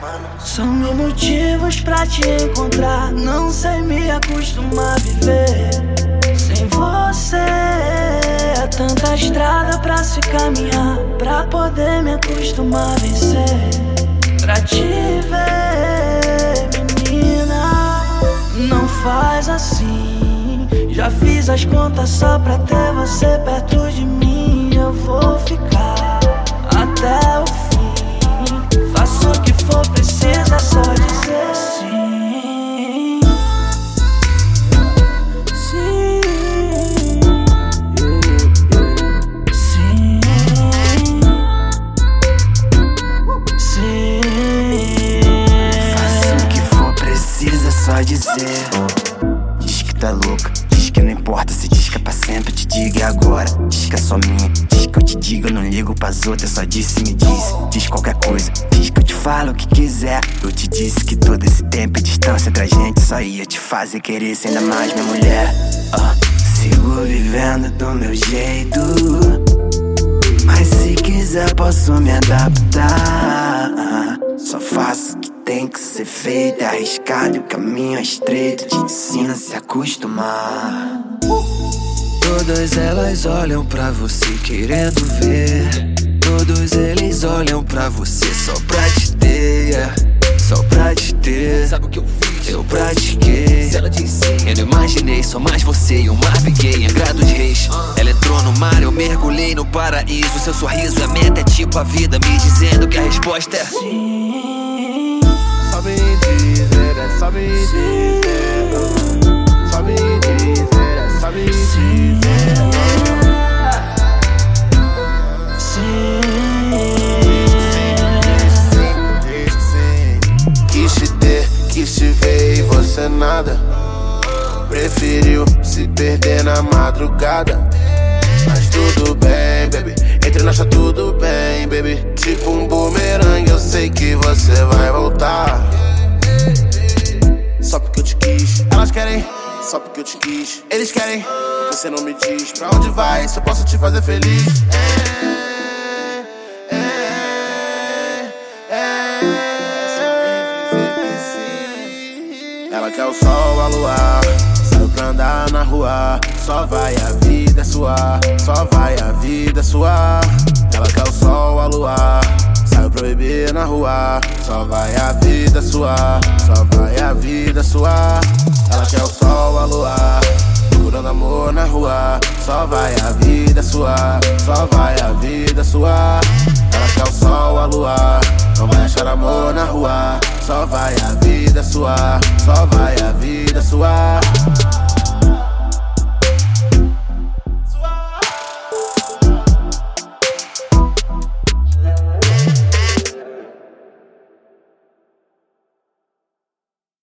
São mil motivos pra te encontrar. Não sei me acostumar a viver sem você. É tanta estrada pra se caminhar, pra poder me acostumar a vencer. Pra te ver, menina, não faz assim. Já fiz as contas só pra ter você perto de mim. Eu vou ficar até o fim. Faço o que for preciso, é só dizer sim. Sim. Sim. Sim. Faço o que for preciso, é só dizer. Diz que tá louca, diz que não importa. Se diz que é pra sempre, eu te digo e agora. Diz que é só minha, diz que eu te digo, eu não ligo pras outras. Só disse, me disse, diz qualquer coisa. Diz que eu te falo o que quiser. Eu te disse que todo esse tempo e distância entre a gente só ia te fazer querer ser ainda mais minha mulher. Sigo vivendo do meu jeito, mas se quiser posso me adaptar. Só faço o que tem que ser feito. É arriscado e o caminho é estreito. Te ensina a se acostumar. Todas elas olham pra você querendo ver. Todos eles olham pra você só pra te ter, só pra te ter. Sabe o que eu fiz? Eu pratiquei. Se ela disse, eu não imaginei, só mais você e o mar peguei. Agrado de reis. Ela entrou no mar, eu mergulhei no paraíso. Seu sorriso é meta, é tipo a vida me dizendo que a resposta é sim. Só me dizer, é só me dizer. Só me dizer, é só me dizer. Quis te ver e você nada. Preferiu se perder na madrugada. Mas tudo bem, baby, entre nós tá tudo bem, baby. Tipo um bumerangue, eu sei que você vai voltar. Só porque eu te quis. Elas querem, só porque eu te quis. Eles querem, você não me diz pra onde vai, se eu posso te fazer feliz. Ela quer o sol, a luar, saiu pra andar na rua. Só vai a vida suar, só vai a vida suar. Ela quer o sol, a luar, saiu pra beber na rua. Só vai a vida suar, só vai a vida suar. Ela quer o sol, a luar, procurando amor na rua. Só vai a vida suar, só vai a vida suar. Ela quer o sol, a luar, não vai achar amor na rua. Só vai a vida suar, só vai a vida suar.